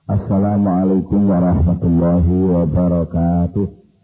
Assalamualaikum warahmatullahi wabarakatuh.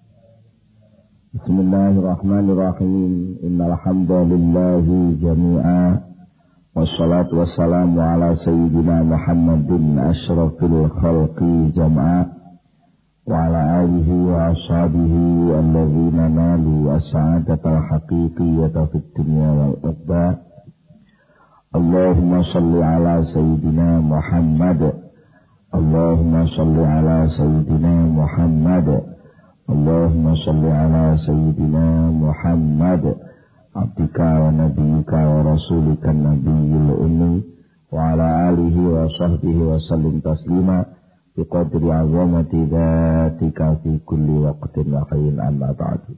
Bismillahirrahmanirrahim. Innal hamdalillahi jami'a. Wassalatu wassalamu ala sayyidina Muhammadin asyrafil khalqi jama'a wa ala alihi wa ashabihi alladzina nalu as-sa'adatal haqiqiyyata fid dunya wal ukhra. Allahumma shalli ala sayyidina Muhammad. Allahumma shalli ala sayyidina Muhammad. Allahumma shalli ala sayyidina Muhammad. Abdika wa nabiyyika wa rasulika nabiyil ummi wa ala alihi wa sahbihi wa sallim taslima biqadri azamati dhatika fi kulli waqtin wa hayyin amma ba'du.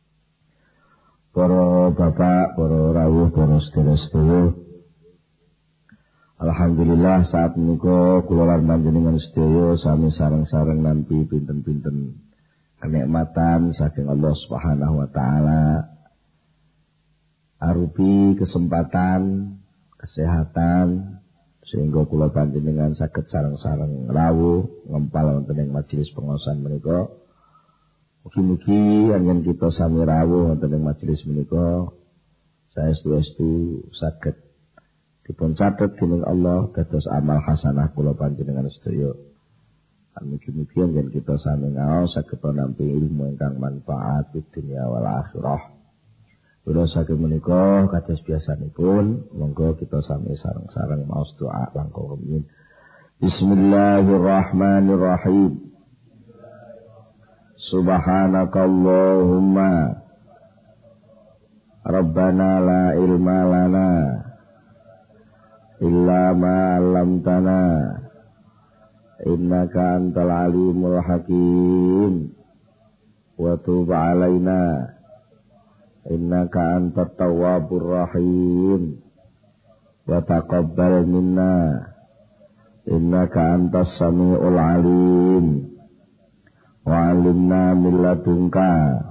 Para bapak, para rawuh, para sedherek-sedherek, alhamdulillah saat menika kula lan panjenengan sedaya sami sareng-sareng nampi pinten-pinten kenikmatan saking Allah Subhanahu wa taala arupi kesempatan kesehatan sehingga kula panjenengan saged sareng-sareng rawuh ngempal wonten ing majelis pengaosan menika. Mugi-mugi yen kita sami rawuh wonten ing majelis menika saestu-estu saged dipun catet dening Allah dados amal hasanah kula panjenengan sedaya. Mugi-mugi yen kita sami ngaos saged nampi ilmu ingkang manfaat di dunia wal akhirah. Kula saged menika kados biasanipun monggo kita sami sareng-sareng maos doa langkung rumiyin. Bismillahirrahmanirrahim. Subhanakallahumma Rabbana la ilma lana illa ma 'allamtana innaka antal alimul hakim wa tub 'alaina innaka antat tawwabur rahim wa taqabbal minna innaka antas samiul alim wa 'allimna min ladunka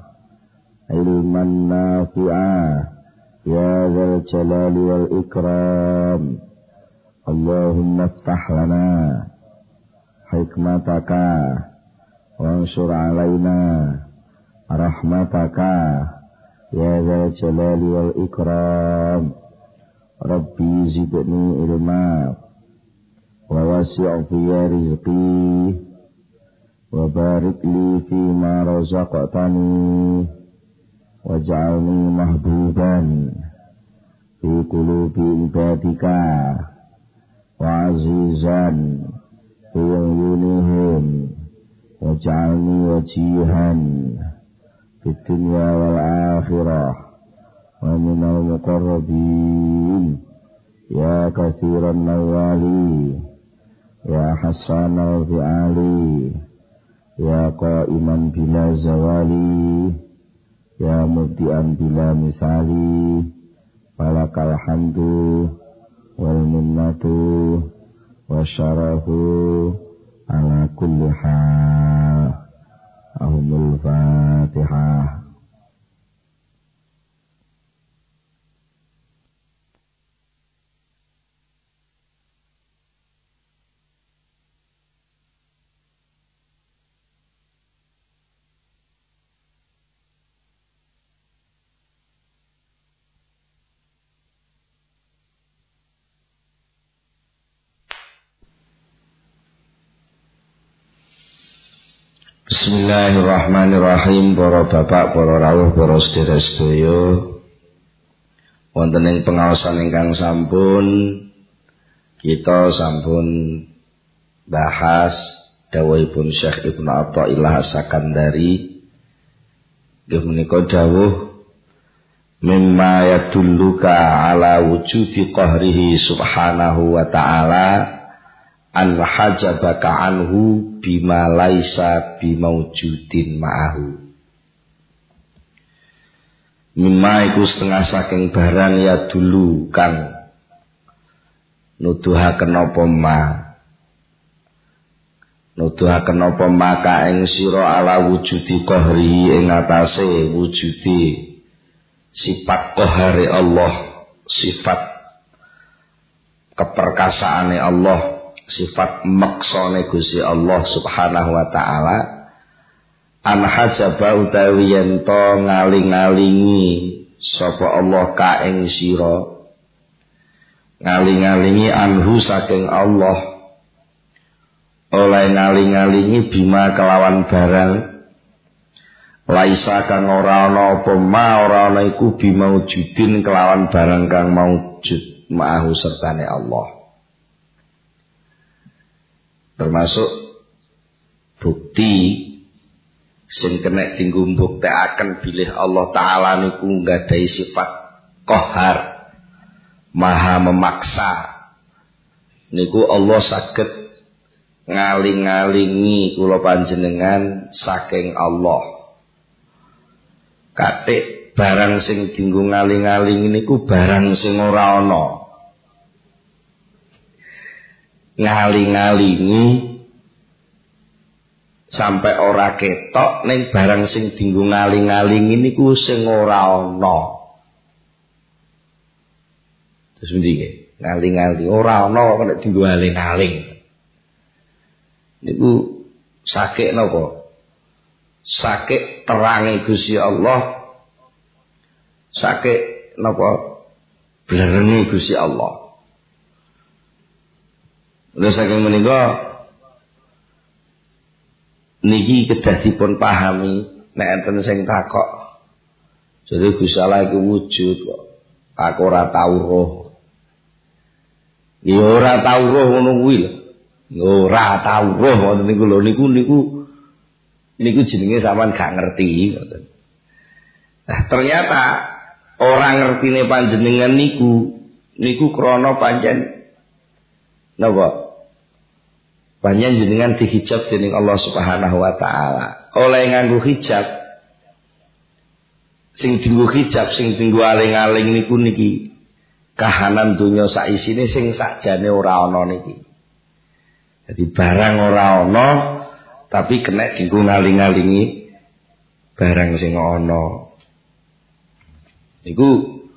ilman nafi'a ya dzal jalali wal ikram. Allahumma iftah lana hikmataka wansur alaina rahmataka ya dzal jalali wal ikram. Rabbi zidni ilma wa wasi' fi rizqi wa barik li fi ma razaqtani waj'alni mahbuban fi qulubi ibadika wa azizan fi yunihim waj'alni wajihan fid dunya wal akhirah wa minal muqarrabin ya katsiran nawali ya hasanal fi'ali ya qa'iman bila zawali ya mubdi'an bila misali falakal hamdu wal minnatu wasyarafu ala kulli hal. Ahumul Fatihah. Bismillahirrahmanirrahim. Para bapak, para rawuh, para sedherek sedaya, wonten ing pengaosan ingkang sampun kita sampun bahas dawuhipun Syekh Ibnu Athaillah As-Sakandari. Nggih menika dawuh mimma yadulluka ala wujudi qahrihi subhanahu wa ta'ala an hajabaka anhu bima laisa bimaujudin ma'ahu. Mimma iku setengah saking barang ya dulu kang nuduhaken apa maka ing sira ala wujudi qahri ing atase wujudi sifat qahare Allah, sifat keperkasaane Allah sifat maksane Gusti Allah Subhanahu wa taala an hajaba utawi yen to ngaling-alingi sapa Allah ka ing sira ngaling-alingi anhu saking Allah oleh ngaling-alingi bima kelawan barang laisa kang ora ana apa ma ora ana iku bimaujudin kelawan barang kang maujud ma'ahu sertane Allah. Termasuk bukti sing kena dinggo mbuktekaken bilih Allah taala niku nggadhahi sifat qahar, maha memaksa. Niku Allah saged ngaling-alingi kula panjenengan saking Allah. Katik barang sing dinggo ngaling-alingi niku barang sing ora ana. Ngaling-alingi sampai ora ketok ning barang sing dinggo ngaling-alingi niku sing ora ana. Terus nggih, ngaling-aling ora ana kok nek dinggo aling-aling. Niku sakit napa? Sakit terangi Gusti Allah. Sakit napa? Blereni Gusti Allah. Lha saking menika niki kedah dipun pahami nek enten sing takok. Jadi Gusti Allah iku wujud kok. Aku ora tau roh. Ya ora tau roh ngono kuwi lho. Ora tau roh ngoten niku lho niku jenenge sampean gak ngerti ngoten. Nah, ternyata orang ngertine panjenengan niku krana pancen napa? Panjen jenengan dihijab dening Allah Subhanahu wa taala. Oleh nganggo hijab sing dinggo hijab sing dinggo aling-aling niku niki kahanan donya sak isine sing sakjane ora ana niki. Jadi barang ora ana tapi kena dinggo ngaling-alingi barang sing ana. Niku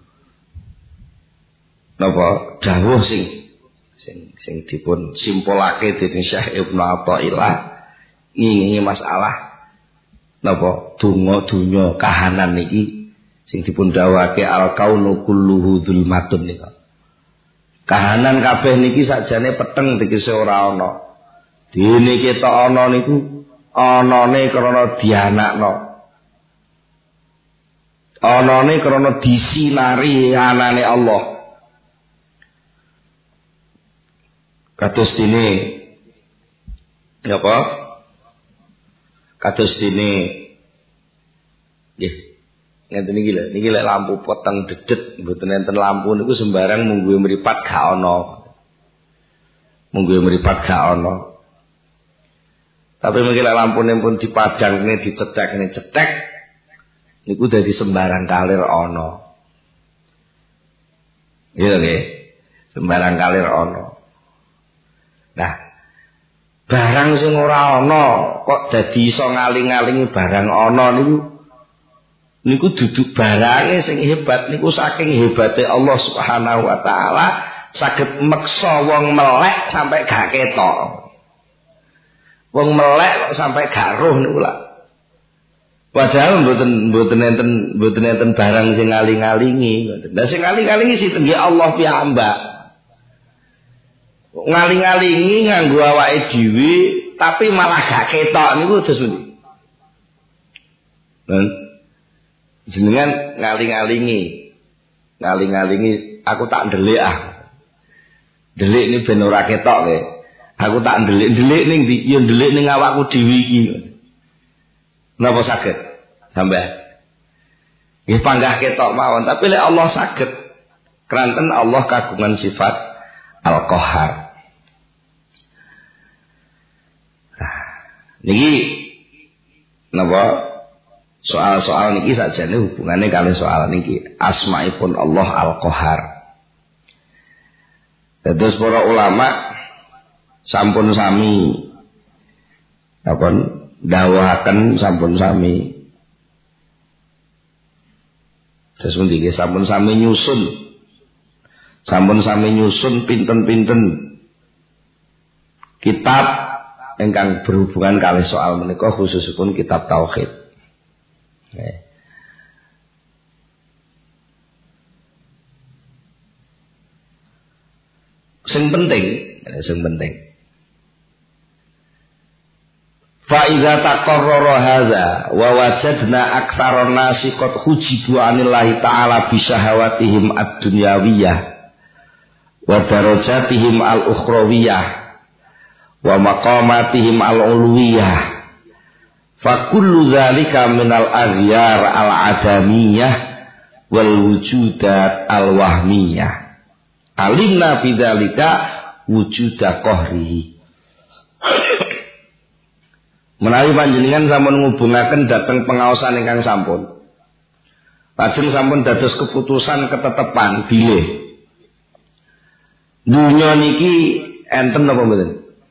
napa dawuh sing dipun simpulake dening Syekh Ibnu Athaillah ngingi masalah napa donga kahanan niki sing dipun dawuhake al kaunu kulluhu dzulmatun nika. Kahanan kabeh niki sakjane peteng tegese ora ana. Dene ketok ana niku anane krana dianakno. Anane krana disinari anane Allah. Kados dene napa? Kados dene nggih. Ngeten iki lho, niki lek lampu peteng dedet mboten enten lampu niku sembarang mungguhe mripat gak ana. Mungguhe mripat gak ana. Tapi mungkin lek lampune pun dipadhangne dicetek niku dadi sembarang kalir ana. Iya nggih. Sembarang kalir ana. Nah, barang sing ora ana kok dadi iso ngaling-alingi barang ana niku duduk barange sing hebat niku saking hebate Allah Subhanahu wa taala saged meksa wong melek sampai gak ketok. Wong melek kok sampai gak roh niku lak. Padahal mboten enten barang sing ngaling-alingi ngoten. Lah sing ngaling-alingi sinten nggih Allah piyambak. Ngaling-alingi nganggo awake dhewe tapi malah gak ketok niku terus pundi? Jenengan ngaling-alingi aku tak ndelik Ndelik ini ben ora ketok kowe. Aku tak ndelik ning ndi? Ya ndelik ning awakku dhewe iki. Napa saged? Sampeyan. Nggih panggah ketok mawon, tapi lek Allah saged. Kranten Allah kagungan sifat Al-Qahhar. Niki napa soal-soal niki sakjane hubungane kali soal niki asmaipun Allah Al-Qahhar. Dados para ulama sampun sami napa dawuhaken sampun sami. Terus niki sampun sami nyusun pinten-pinten kitab ingkang berhubungan kalih soal menika khususipun kitab tauhid. Sing penting. Fa idza taqarrara hadza wa wajadna aktsaran nasi qad hujibu anillahi ta'ala bi syahawatihim ad-dunyawiyah wa darajatihim al-ukhrawiyah wa maqamatihim al-ulwiyah fa kullu dzalika minal aghyar al-adamiyah wal wujudat al-wahmiyah alimna bidzalika wujuda qahrihi. Menawi panjenengan sampun ngubungaken dhateng pengaosan ingkang sampun. Lajeng sampun dados keputusan ketetepan bilih. Dunya niki enten napa mboten?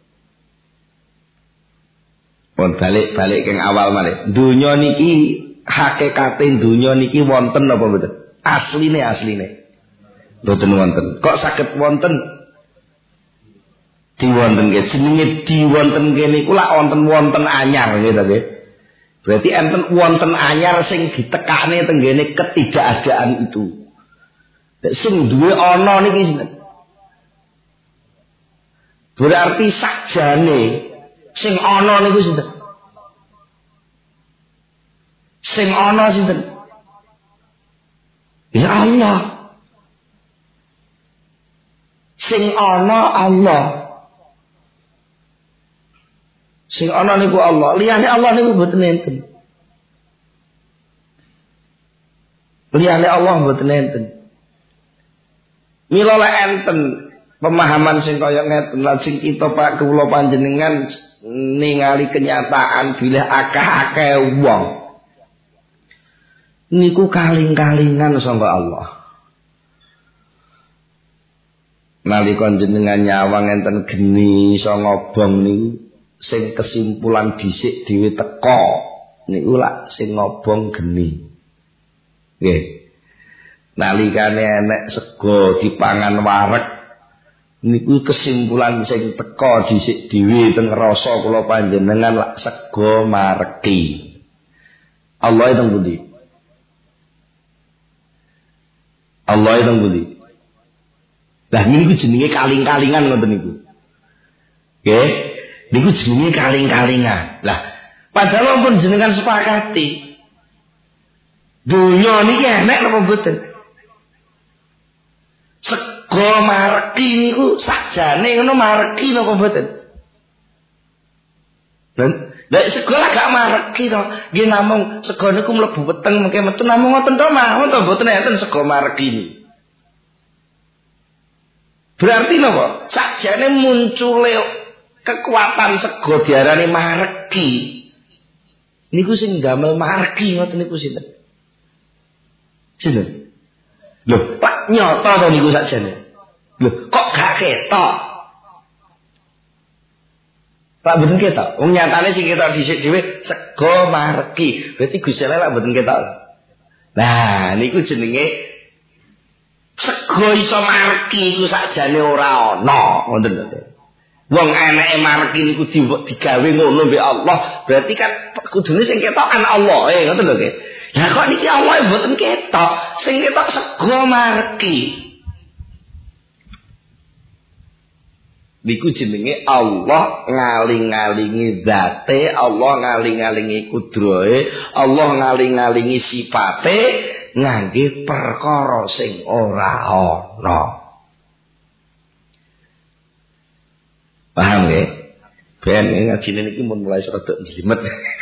Pun balik keng awal malih. Dunya niki hakikate dunya niki wonten napa mboten? Asline. Mboten wonten. Kok saged wonten? Diwonten nggih jenenge diwonten kene iku lak wonten anyar nggih ta nggih. Berarti enten wonten anyar sing ditekane tenggene ketidakadaan itu. Nek sing duwe ana niki sinten? Berarti sakjane sing ana niku sinten? Sing ana sinten? Ya Allah. Sing ana Allah. Sing ana niku Allah, liyane Allah niku mboten enten. Liyane Allah mboten enten. Mila lek enten pemahaman sing kaya ngeten lajeng kita Pak kula panjenengan ningali kenyataan bilih akeh-akeh wong niku kaling-kalingan sangka Allah. Nalika jenengan nyawang enten geni iso ngobong niku sing kesimpulan dhisik dhewe teka niku lak sing ngobong geni. Nggih. Nalikane enek sego dipangan wareg niku kesimpulan sing teka dhisik dhewe teng rasa kula panjenengan lak sego mareki. Allah itu budi. Allah itu budi. Lah niku jenenge kaling-kalingan ngoten niku. Nggih. Niku jenenge kaling-kalingan. Lah, padahal pun jenengan sepakati. Dunya niki enek napa mboten? Sego mareki niku sakjane ngono mareki napa mboten? Lah sego lah gak mareki to. Nggih namung sego niku mlebu weteng mengke metu namung ngoten to mawon to mboten enten sego mareki niki. Berarti napa? Sakjane muncule kekuatan sego diarani mareki. Niku sing damel mareki ngoten niku sinten? Sinten? Lho, tak nyata to niku sakjane. Lho, kok gak ketok? Tak mboten ketok. Wong nyatane sing ketok dhisik dhewe sego mareki. Berarti Gusti Allah lak mboten ketok. Nah, niku jenenge sego iso mareki iku sakjane ora ana, ngoten lho. Wong eneke mareki niku digawe ngono mbek Allah, berarti kan kudune sing ketokan Allah, ngoten lho nggih. Lah kok niki Allah mboten ketok, sing ketok sego mareki. Niku jenenge Allah ngaling-alingi zate, Allah ngaling-alingi kudrahe, Allah ngaling-alingi sifate ngangge perkara sing ora ana. Paham nggih? Ben ngajine niki mun mulai rada njlimet.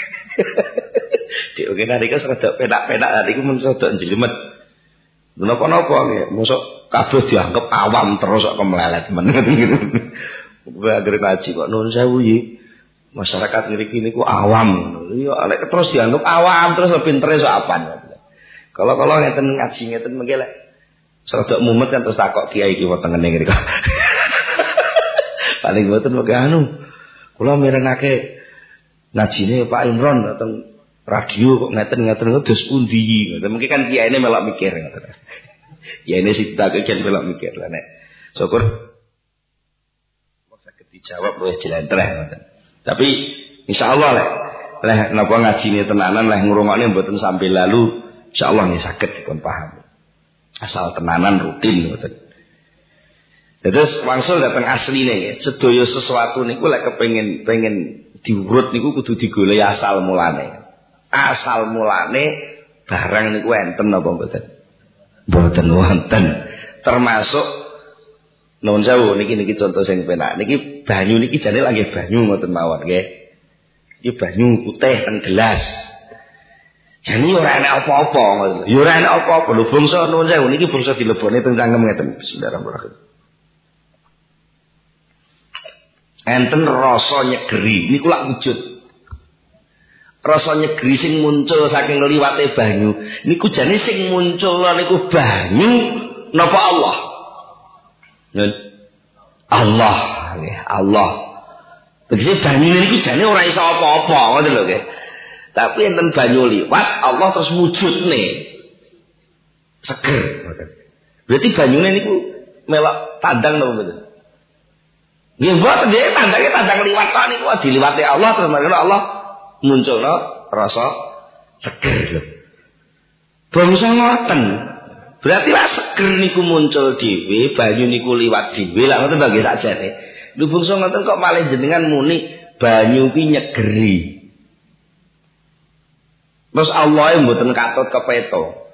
Dik kene niki rada penak-penak niku mun rada njlimet. Napa-napa nggih, mosok kabeh dianggap awam terus kok kemlelet men. Anggere ngaji kok nuwun sewu iki. Masyarakat ngriki niku awam. Iya, lek terus dianggap awam terus pintere sok apaan. Kalau ngeten ngaji ngeten mengke lek rada mumet kan terus takok kiai iki wonten ngene ngriko. Paling mboten mengke kula mirengake ngajine Pak Imron dateng radio kok ngeten-ngeten dos pundi ngoten. Mungkin kan kiyaine melok mikir ngoten. Kiyaine sing tak jan melok mikir lah nek syukur kok saged dijawab luwih jlentreh ngoten. Tapi insyaallah leh napa ngajine tenanan leh ngrungokne mboten sampai lalu insyaallah nggih saged dipun pahami. Asal tenanan rutin ngoten. Terus wangsul dateng asline nggih. Sedaya sesuatu niku lek pengen diurut niku kudu digoleki asal mulane. Asal mulane barang niku enten napa mboten? Mboten wonten. Termasuk nuwun sewu niki contoh sing penak. Niki banyu niki jane lagi banyu ngoten mawon nggih. Iki banyu putih teng gelas. Jane ora ana apa-apa ngoten. Ya ora ana apa-apa lho bangsa nuwun sewu niki bangsa dilebone teng cangkem ngeten. Bismillahirrahmanirrahim. Enten rasa nyegeri niku lak wujud. Rasa nyegeri sing muncul saking liwate banyu niku jane sing muncul niku banyu napa Allah? Allah, nggih, Allah. Tegese banyu niku jane ora iso apa-apa, ngoten lho nggih. Tapi enten banyu liwat Allah terus wujudne seger, ngoten. Berarti banyune niku melok tandang napa mboten? Nggih mboten nggih, tandang liwat tok niku diliwati Allah terus marane Allah munculna rasa seger lho. Bangsa ngoten. Berarti lah seger niku muncul dhewe, banyu niku liwat dhewe lah ngoten bagi sakjane. Lho bangsa ngoten kok malah jenengan muni banyu ki nyegeri. Terus Allah mboten katut kepeto.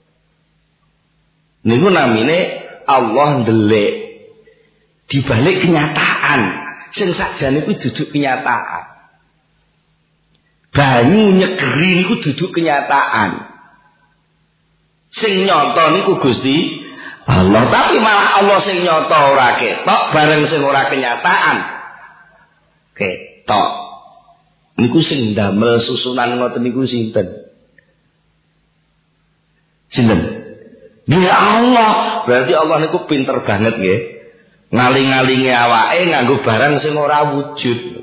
Niku namine Allah ndelik dibalik kenyataan. Sing sakjane kuwi duduk kenyataan. Banyu nyegeri niku duduk kenyataan. Sing nyata niku Gusti Allah, tapi malah Allah sing nyata ora ketok bareng sing ora kenyataan ketok. Niku sing ndamel susunan ngoten niku sinten? Sinten? Ya Allah. Berarti Allah niku pinter banget nggih. Ngaling-ngalingi awake nganggo barang sing ora wujud.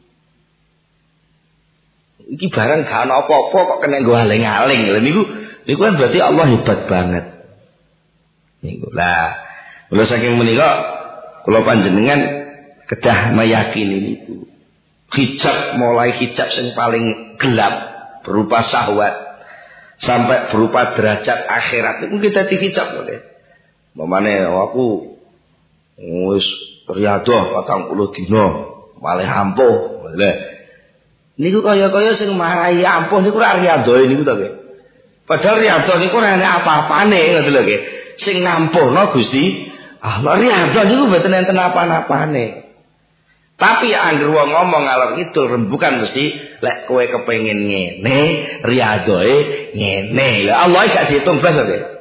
Iki barang gak ana apa-apa kok kena nggo aling-aling. Lha niku kan berarti Allah hebat banget. Niku. Lah, kula saking menika kula panjenengan kedah meyakini niku. Hijab mulai hijab sing paling gelap berupa syahwat sampai berupa derajat akhirat niku kita dihijab oleh. Mamane aku wis riyadhah 40 dina malih ampuh. Niku kaya-kaya sing marahi ampuh niku ora riyadhah niku to nggih. Padahal riyadhah niku ora ana apa-apane ngoten lho nggih. Sing nampuhna Gusti Allah riyadhah niku mboten enten apa-apane. Tapi anggere wong ngomong ngalor kidul rembukan mesti lek kowe kepengin ngene riyadhahe ngene. Lah Allah gak diitung blas to nggih.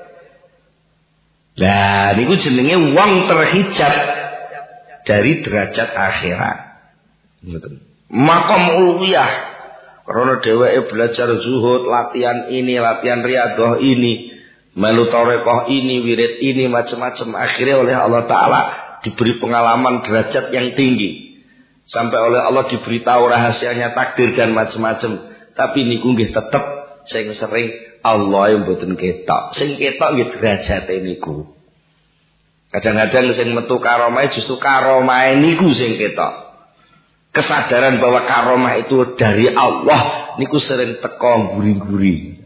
Lah niku jenenge wong terhijab dari derajat akhirat. Ngoten. Makom uluhiyah karena dheweke belajar zuhud, latihan ini, latihan riyadhah ini, melu tarekat ini, wirid ini, macam-macam. Akhirnya oleh Allah Ta'ala diberi pengalaman derajat yang tinggi, sampai oleh Allah diberitahu rahasianya takdir dan macam-macam. Tapi niku nggih tetep sing sering Allah yang mboten ketok. Sing ketok nggih derajate niku. Kadang-kadang sing metu karomah justru karomah niku sing ketok. Kesadaran bahwa karomah itu dari Allah niku sering teko guri-guri.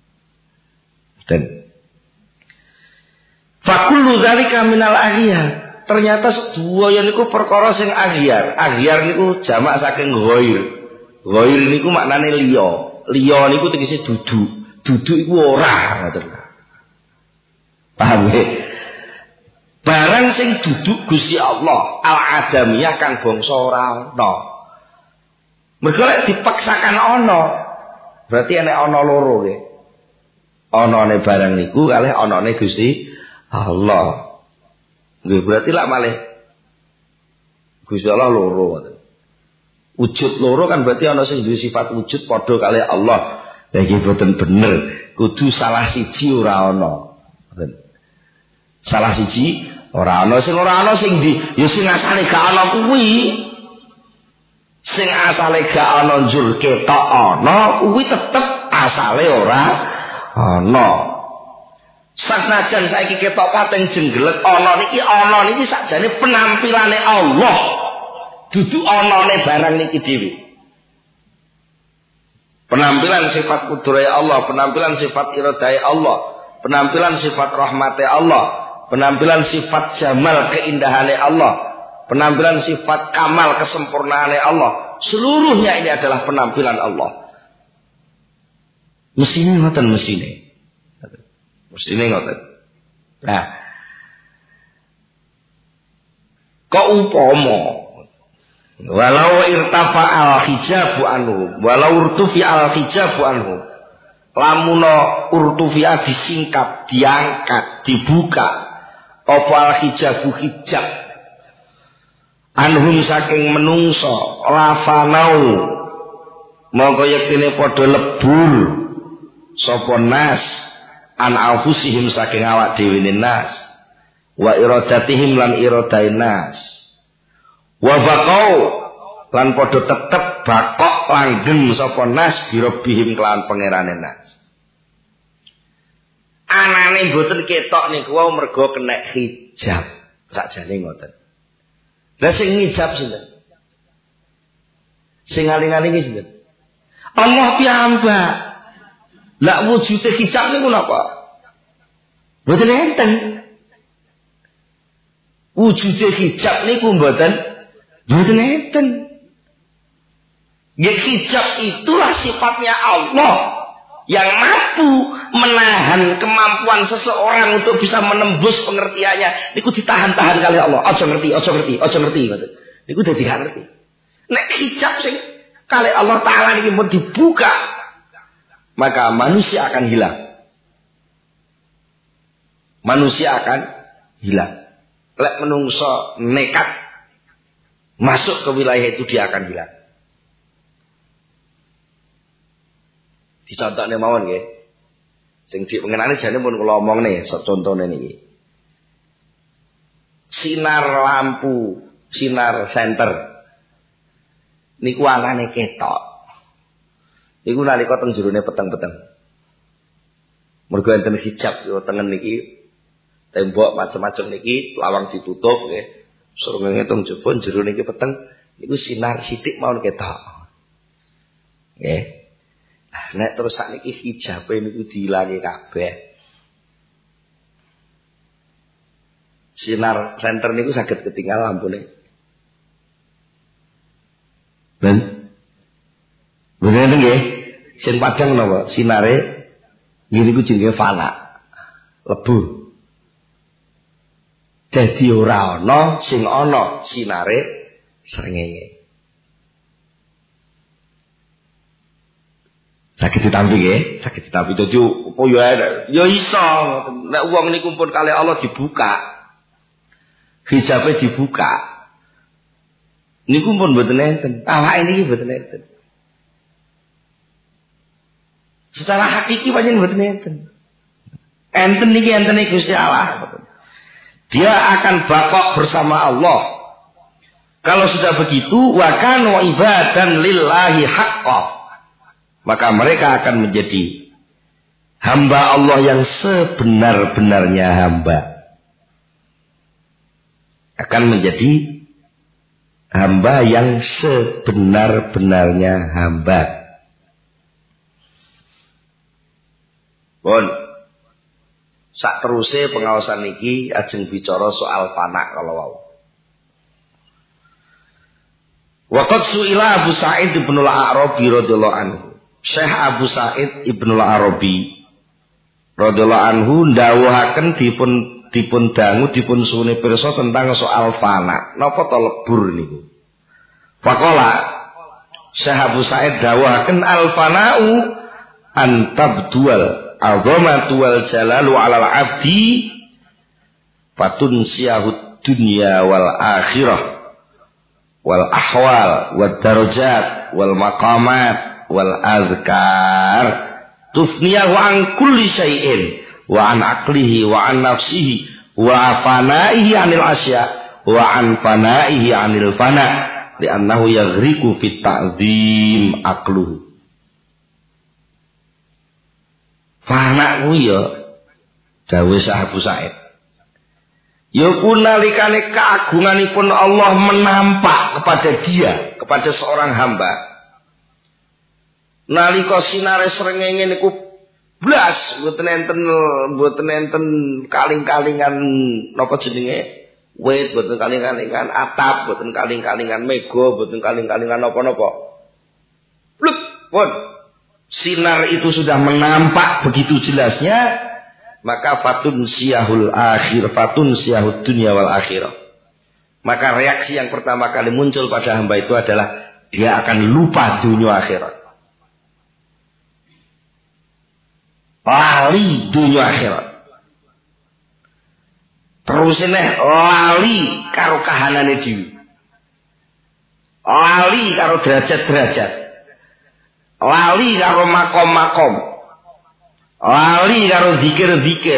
Dan fakullu dzalika minal aghyar. Ternyata sedaya niku perkara sing aghyar. Aghyar niku jamak saking ghair. Ghair niku maknane liya. Liya niku tegese dudu. Dudu iku ora ngoten. Paham nggih? Barang sing duduk Gusti Allah al-adamiyah kan bangsa ora ana. Mergo lek dipaksakan ana, berarti enek ana loro nggih. Anane barang niku kalih anane Gusti Allah. Nggih berarti lak malih Gusti Allah loro ngoten. Wujud loro kan berarti ana sing duwe sifat wujud padha kalih Allah. Lah iki boten bener, kudu salah siji ora ana. Ngoten. Salah siji ora ana sing ndi ya sing asale gak ana kuwi. Sing asale gak ana njur ketok ana kuwi tetep asale ora ana. Sanajan saiki ketok pating jenggelek ana niki sakjane penampilane Allah Dudu anane barang niki dhewe. Penampilan sifat kudrahe Allah, penampilan sifat iradahe Allah, penampilan sifat rahmate Allah, penampilan sifat jamal keindahane Allah, penampilan sifat kamal kesempurnaane Allah, seluruhnya ini adalah penampilan Allah. Mesine ngoten mesine. Mesine ngoten. Nah, kok umpama walau irtafa al-hijabu anhu, walau urtufi al-hijabu anhu, lamuno urtufia disingkap, diangkat, dibuka, apa al-hijabu hijab anhum saking menungso, lafanau mongko yektine padha lebur sapa nas an aufusihim saking awak dhewe nas wa iradatihim lan iradae nas wa baqau lan padha tetep bakok langgeng sapa nas birobihim kelawan pangerane nas. Anane mboten ketok niku wau mergo kena hijab sakjane ngoten. Lah sing hijab sinten? Sing aling-aling sinten? Allah piyambak. Lah wujude hijab niku napa? Mboten enten. Wujude hijab niku mboten enten. Hijab itulah sifatnya Allah yang mampu menahan kemampuan seseorang untuk bisa menembus pengertiannya. Niku ditahan-tahan kali Allah. Aja ngerti. Niku dadi gak ngerti. Nek hijab sing kali Allah Taala niki mun dibuka, maka manusia akan hilang. Manusia akan hilang. Lek menungso nekat masuk ke wilayah itu dia akan hilang. Dicontohne mawon nggih. Sing dipengenane jane pun kula omongne contone niki. Sinar lampu, sinar senter. Niku anane ketok. Niku nalika teng jerone peteng-peteng. Mergo enten hijab yo tengen niki tembok macam-macam niki lawang ditutup nggih. Srengenge teng jero jero niki peteng niku sinar sithik mawon ketok. Nggih. Nek terus sakniki hijabe niku diilangi kabeh. Sinar senter niku saged ketinggal lampune. Ben. Bener nggih? Sing padhang napa? Sinare niku jenenge fana. Lebu. Dadi ora ana sing ana sinare srengenge. Sakit ditampi nggih, sakit ditampi dadi apa ya iso. Nek wong niku pun kali Allah dibuka. Hijabe dibuka. Niku pun mboten enten. Awake niki mboten enten. Secara hakiki pancen mboten enten. Enten niki entene Gusti Allah. Dia akan bakok bersama Allah. Kalau sudah begitu, wa kanu ibadan lillahi haqqan. Maka mereka akan menjadi hamba Allah yang sebenar-benarnya hamba. Akan menjadi hamba yang sebenar-benarnya hamba. Pun sak teruse pengawasan niki ajeng bicara soal fana kalau wau. Waqad su'ila Abu Sa'id bin al-Arabi radhiyallahu anhu. Syekh Abu Sa'id Ibnul Arabi radhiyallahu anhu ndawuhaken dipun dangu dipun suwune pirsa tentang soal fana. Napa to lebur niku? Faqala Syekh Abu Sa'id dawuhaken al fana'u an tabdual azamatu wal jalalu 'alal 'abdi fatun siyahud dunya wal akhirah wal ahwal wad darajat wal maqamat wal azkar tufniyahu an kulli syai'in wa an aqlihi wa an nafsihi wa fanaihi anil asya wa an fanaihi anil fana li'annahu yaghriqu fit ta'zim aqluhu. Fana kuwi ya dawuh Abu Sa'id Yaiku nalikane keagunganipun Allah menampak kepada dia, kepada seorang hamba. Nalika sinare srengenge niku blas mboten enten kaling-kalingan napa jenenge wit, mboten kaling-kalingan atap, mboten kaling-kalingan mega, mboten kaling-kalingan napa-napa. Bluk, pun sinar itu sudah menampak begitu jelasnya, maka fatun siyahul dunya wal akhirah. Maka reaksi yang pertama kali muncul pada hamba itu adalah dia akan lupa dunia akhirat. Lali dunia akhirat. Terus ini lali karo kahanane dhewe. Lali karo derajat-derajat. Lali karo makom-makom. Lali karo zikir-zikir.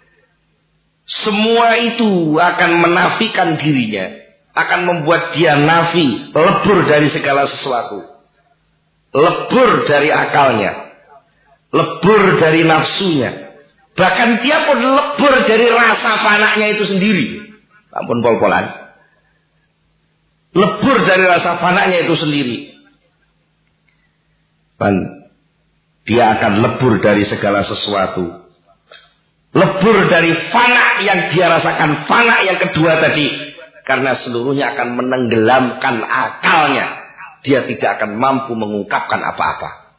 Semua itu akan menafikan dirinya, akan membuat dia nafi, lebur dari segala sesuatu. Lebur dari akalnya, lebur dari nafsunya. Bahkan dia pun lebur dari rasa fananya itu sendiri. Ampun pol-polan. Lebur dari rasa fananya itu sendiri. Dan dia akan lebur dari segala sesuatu. Lebur dari fana yang dia rasakan. Fana yang kedua tadi. Karena seluruhnya akan menenggelamkan akalnya. Dia tidak akan mampu mengungkapkan apa-apa.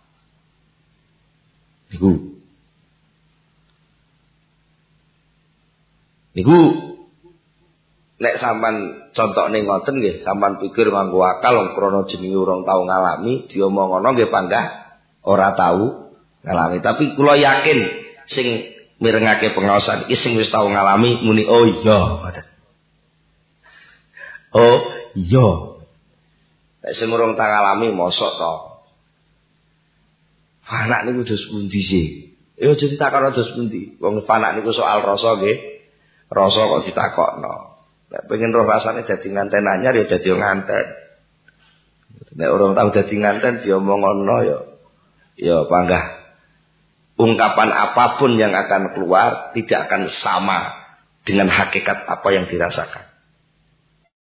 Niku nek sampean contone ngoten nggih, sampean pikir nganggo akal wong krana jenenge urung tau ngalami, diomong ngono nggih panggah ora tau ngalami. Tapi kula yakin sing mirengake pengaosan iki sing wis tau ngalami muni oh iya. Oh iya. Nek sing urung tau ngalami mosok to. Fana niku dos pundi sih? Ya aja ditakokno dos pundi. Wong fana niku soal rasa nggih. Rasa kok ditakokno. Nek pengen roh rasane dadi nganten anyar ya dadi nganten. Nek orang tahu dadi nganten diomong ngono ya panggah. Ungkapan apapun yang akan keluar tidak akan sama dengan hakikat apa yang dirasakan.